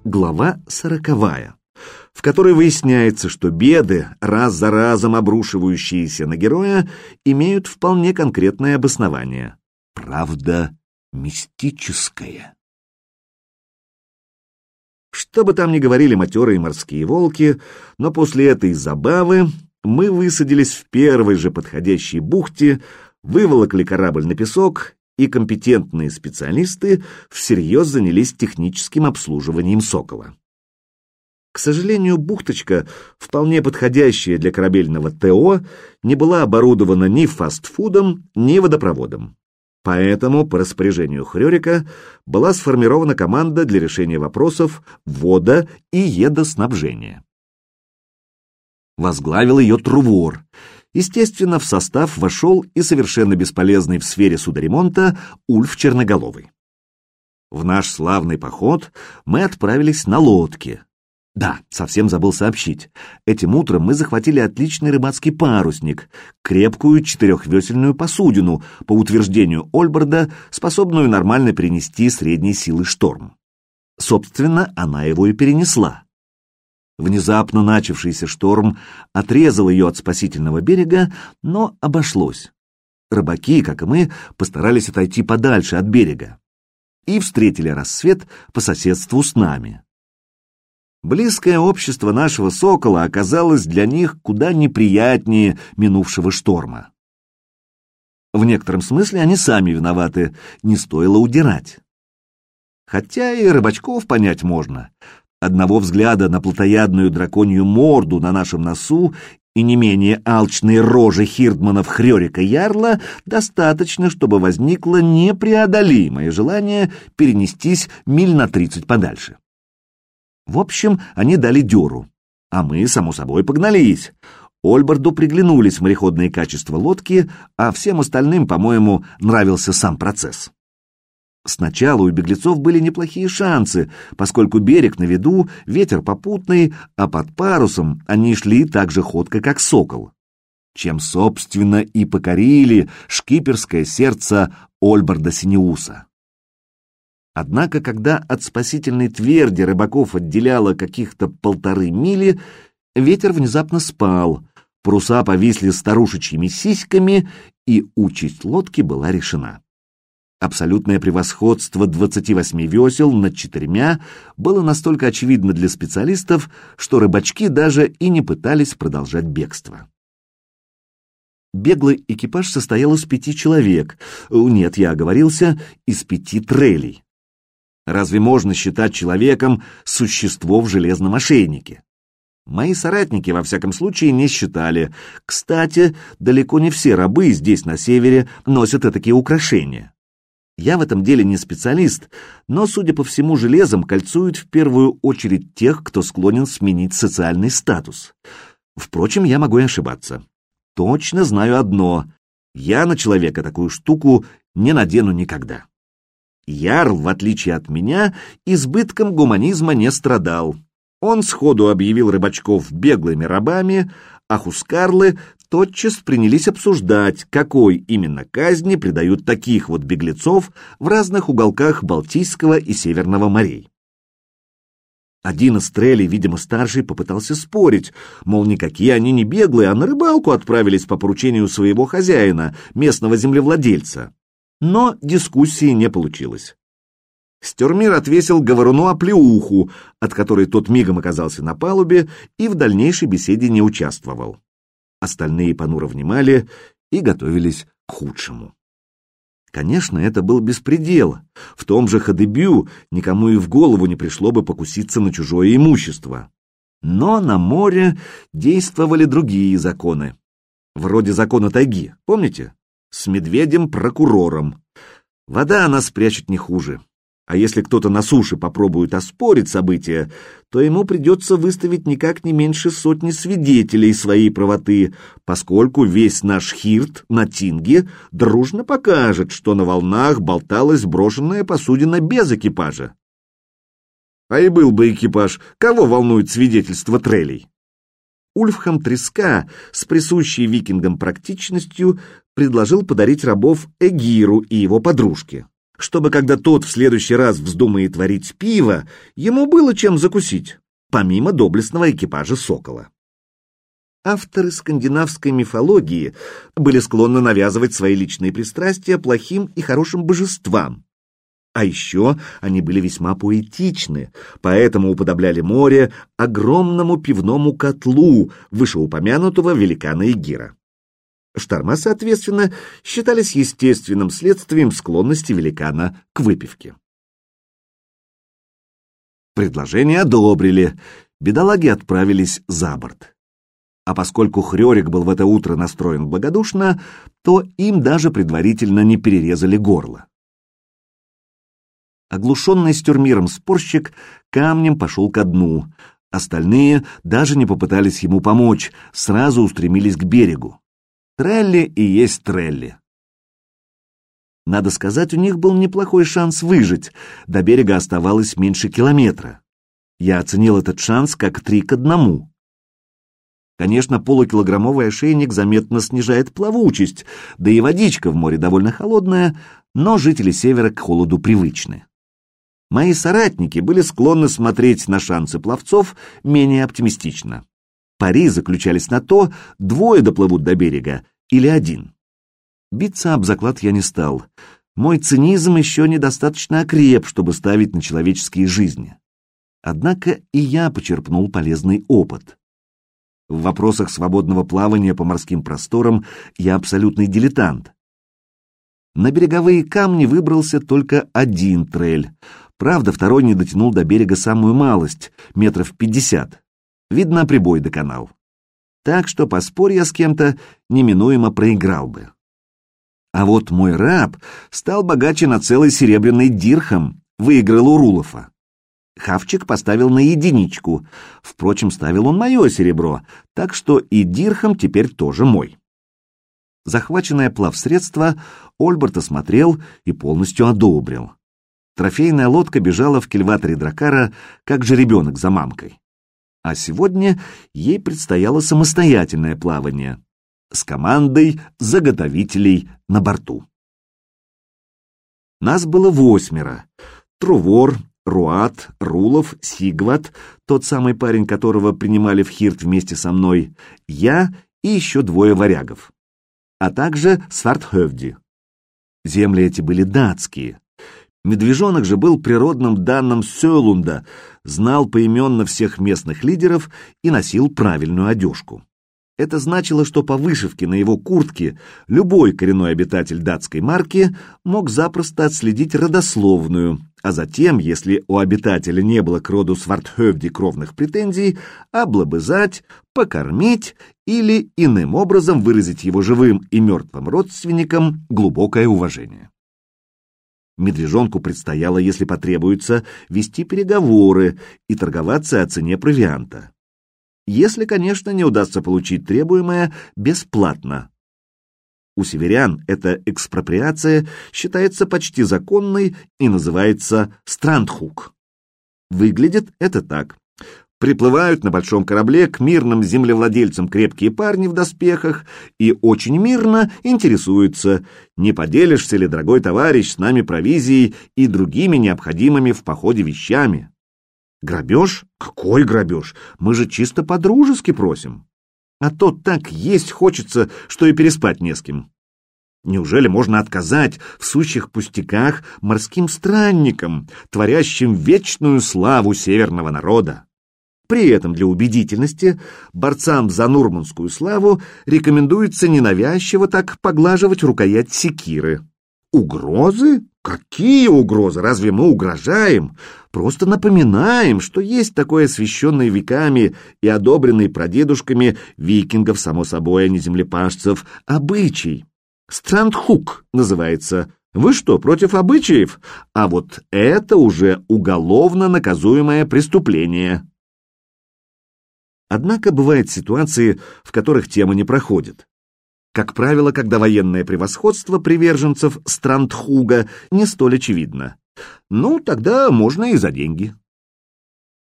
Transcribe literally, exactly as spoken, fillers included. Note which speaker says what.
Speaker 1: Глава сороковая, в которой выясняется, что беды, раз за разом обрушивающиеся на героя, имеют вполне конкретное обоснование. Правда, мистическое. Что бы там ни говорили матерые морские волки, но после этой забавы мы высадились в первой же подходящей бухте, выволокли корабль на песок, и компетентные специалисты всерьез занялись техническим обслуживанием «Сокола». К сожалению, бухточка, вполне подходящая для корабельного ТО, не была оборудована ни фастфудом, ни водопроводом. Поэтому по распоряжению Хрёрика была сформирована команда для решения вопросов водо- и едоснабжения. Возглавил ее Трувор. Естественно, в состав вошел и совершенно бесполезный в сфере судоремонта Ульф Черноголовый. В наш славный поход мы отправились на лодке. Да, совсем забыл сообщить. Этим утром мы захватили отличный рыбацкий парусник, крепкую четырехвесельную посудину, по утверждению Ольберда, способную нормально перенести средней силы шторм. Собственно, она его и перенесла. Внезапно начавшийся шторм отрезал ее от спасительного берега, но обошлось. Рыбаки, как и мы, постарались отойти подальше от берега и встретили рассвет по соседству с нами. Близкое общество нашего «Сокола» оказалось для них куда неприятнее минувшего шторма. В некотором смысле они сами виноваты, не стоило удирать. Хотя и рыбачков понять можно. Одного взгляда на плотоядную драконью морду на нашем носу и не менее алчные рожи хирдманов Хрёрика Ярла достаточно, чтобы возникло непреодолимое желание перенестись миль на тридцать подальше. В общем, они дали дёру, а мы, само собой, погнались. Ольберду приглянулись мореходные качества лодки, а всем остальным, по-моему, нравился сам процесс. Сначала у беглецов были неплохие шансы, поскольку берег на виду, ветер попутный, а под парусом они шли так же ходко, как «Сокол», чем, собственно, и покорили шкиперское сердце Ольберда Синеуса. Однако, когда от спасительной тверди рыбаков отделяло каких-то полторы мили, ветер внезапно спал, паруса повисли старушечьими сиськами, и участь лодки была решена. Абсолютное превосходство двадцати восьми весел над четырьмя было настолько очевидно для специалистов, что рыбачки даже и не пытались продолжать бегство. Беглый экипаж состоял из пяти человек, нет, я оговорился, из пяти трелей. Разве можно считать человеком существо в железном ошейнике? Мои соратники, во всяком случае, не считали. Кстати, далеко не все рабы здесь, на севере, носят этакие украшения. Я в этом деле не специалист, но, судя по всему, железом кольцуют в первую очередь тех, кто склонен сменить социальный статус. Впрочем, я могу и ошибаться. Точно знаю одно: я на человека такую штуку не надену никогда. Ярл, в отличие от меня, избытком гуманизма не страдал. Он сходу объявил рыбачков беглыми рабами, а хускарлы тотчас принялись обсуждать, какой именно казни придают таких вот беглецов в разных уголках Балтийского и Северного морей. Один из трелей, видимо старший, попытался спорить, мол, никакие они не беглые, а на рыбалку отправились по поручению своего хозяина, местного землевладельца. Но дискуссии не получилось. Стюрмир отвесил говоруну оплеуху, от которой тот мигом оказался на палубе и в дальнейшей беседе не участвовал. Остальные понуро внимали и готовились к худшему. Конечно, это был беспредел. В том же Хадебю никому и в голову не пришло бы покуситься на чужое имущество. Но на море действовали другие законы. Вроде закона тайги, помните? С медведем-прокурором. Вода она спрячет не хуже. А если кто-то на суше попробует оспорить события, то ему придется выставить никак не меньше сотни свидетелей своей правоты, поскольку весь наш хирт на Тинге дружно покажет, что на волнах болталась брошенная посудина без экипажа. А и был бы экипаж, кого волнует свидетельство трелей? Ульфхам Треска с присущей викингам практичностью предложил подарить рабов Эгиру и его подружке. чтобы когда тот в следующий раз вздумает варить пиво, ему было чем закусить, помимо доблестного экипажа «Сокола». Авторы скандинавской мифологии были склонны навязывать свои личные пристрастия плохим и хорошим божествам. А еще они были весьма поэтичны, поэтому уподобляли море огромному пивному котлу вышеупомянутого великана Эгира. Шторма, соответственно, считались естественным следствием склонности великана к выпивке. Предложение одобрили, бедолаги отправились за борт. А поскольку Хрёрик был в это утро настроен благодушно, то им даже предварительно не перерезали горло. Оглушенный стюрмиром спорщик камнем пошел ко дну. Остальные даже не попытались ему помочь, сразу устремились к берегу. Трелли и есть трелли. Надо сказать, у них был неплохой шанс выжить. До берега оставалось меньше километра. Я оценил этот шанс как три к одному. Конечно, полукилограммовый ошейник заметно снижает плавучесть, да и водичка в море довольно холодная, но жители севера к холоду привычны. Мои соратники были склонны смотреть на шансы пловцов менее оптимистично. Пари заключались на то, двое доплывут до берега или один. Биться об заклад я не стал. Мой цинизм еще недостаточно окреп, чтобы ставить на человеческие жизни. Однако и я почерпнул полезный опыт. В вопросах свободного плавания по морским просторам я абсолютный дилетант. На береговые камни выбрался только один трель. Правда, второй не дотянул до берега самую малость, метров пятьдесят. Видно, прибой доконал. Так что, поспорь я с кем-то, неминуемо проиграл бы. А вот мой раб стал богаче на целый серебряный дирхам, выиграл у Рулофа. Хавчик поставил на единичку, впрочем, ставил он мое серебро, так что и дирхам теперь тоже мой. Захваченное плавсредство Ольберт осмотрел и полностью одобрил. Трофейная лодка бежала в кильваторе дракара, как жеребенок за мамкой. А сегодня ей предстояло самостоятельное плавание с командой заготовителей на борту. Нас было восьмеро. Трувор, Руат, Рулов, Сигват, тот самый парень, которого принимали в Хирт вместе со мной, я и еще двое варягов, а также Свартхövdi. Земли эти были датские. Медвежонок же был природным данным Сёлунда, знал поименно всех местных лидеров и носил правильную одежку. Это значило, что по вышивке на его куртке любой коренной обитатель датской марки мог запросто отследить родословную, а затем, если у обитателя не было к роду Свартхövdi кровных претензий, облобызать, покормить или иным образом выразить его живым и мертвым родственникам глубокое уважение. Медвежонку предстояло, если потребуется, вести переговоры и торговаться о цене провианта. Если, конечно, не удастся получить требуемое бесплатно. У северян эта экспроприация считается почти законной и называется страндхук. Выглядит это так. Приплывают на большом корабле к мирным землевладельцам крепкие парни в доспехах и очень мирно интересуются, не поделишься ли, дорогой товарищ, с нами провизией и другими необходимыми в походе вещами. Грабеж? Какой грабеж? Мы же чисто по-дружески просим. А то так есть хочется, что и переспать не с кем. Неужели можно отказать в сущих пустяках морским странникам, творящим вечную славу северного народа? При этом для убедительности борцам за нурманскую славу рекомендуется ненавязчиво так поглаживать рукоять секиры. Угрозы? Какие угрозы? Разве мы угрожаем? Просто напоминаем, что есть такой освященный веками и одобренный прадедушками викингов, само собой, а не землепашцев, обычай. Страндхук называется. Вы что, против обычаев? А вот это уже уголовно наказуемое преступление. Однако бывают ситуации, в которых тема не проходит. Как правило, когда военное превосходство приверженцев Страндхуга не столь очевидно. Ну, тогда можно и за деньги.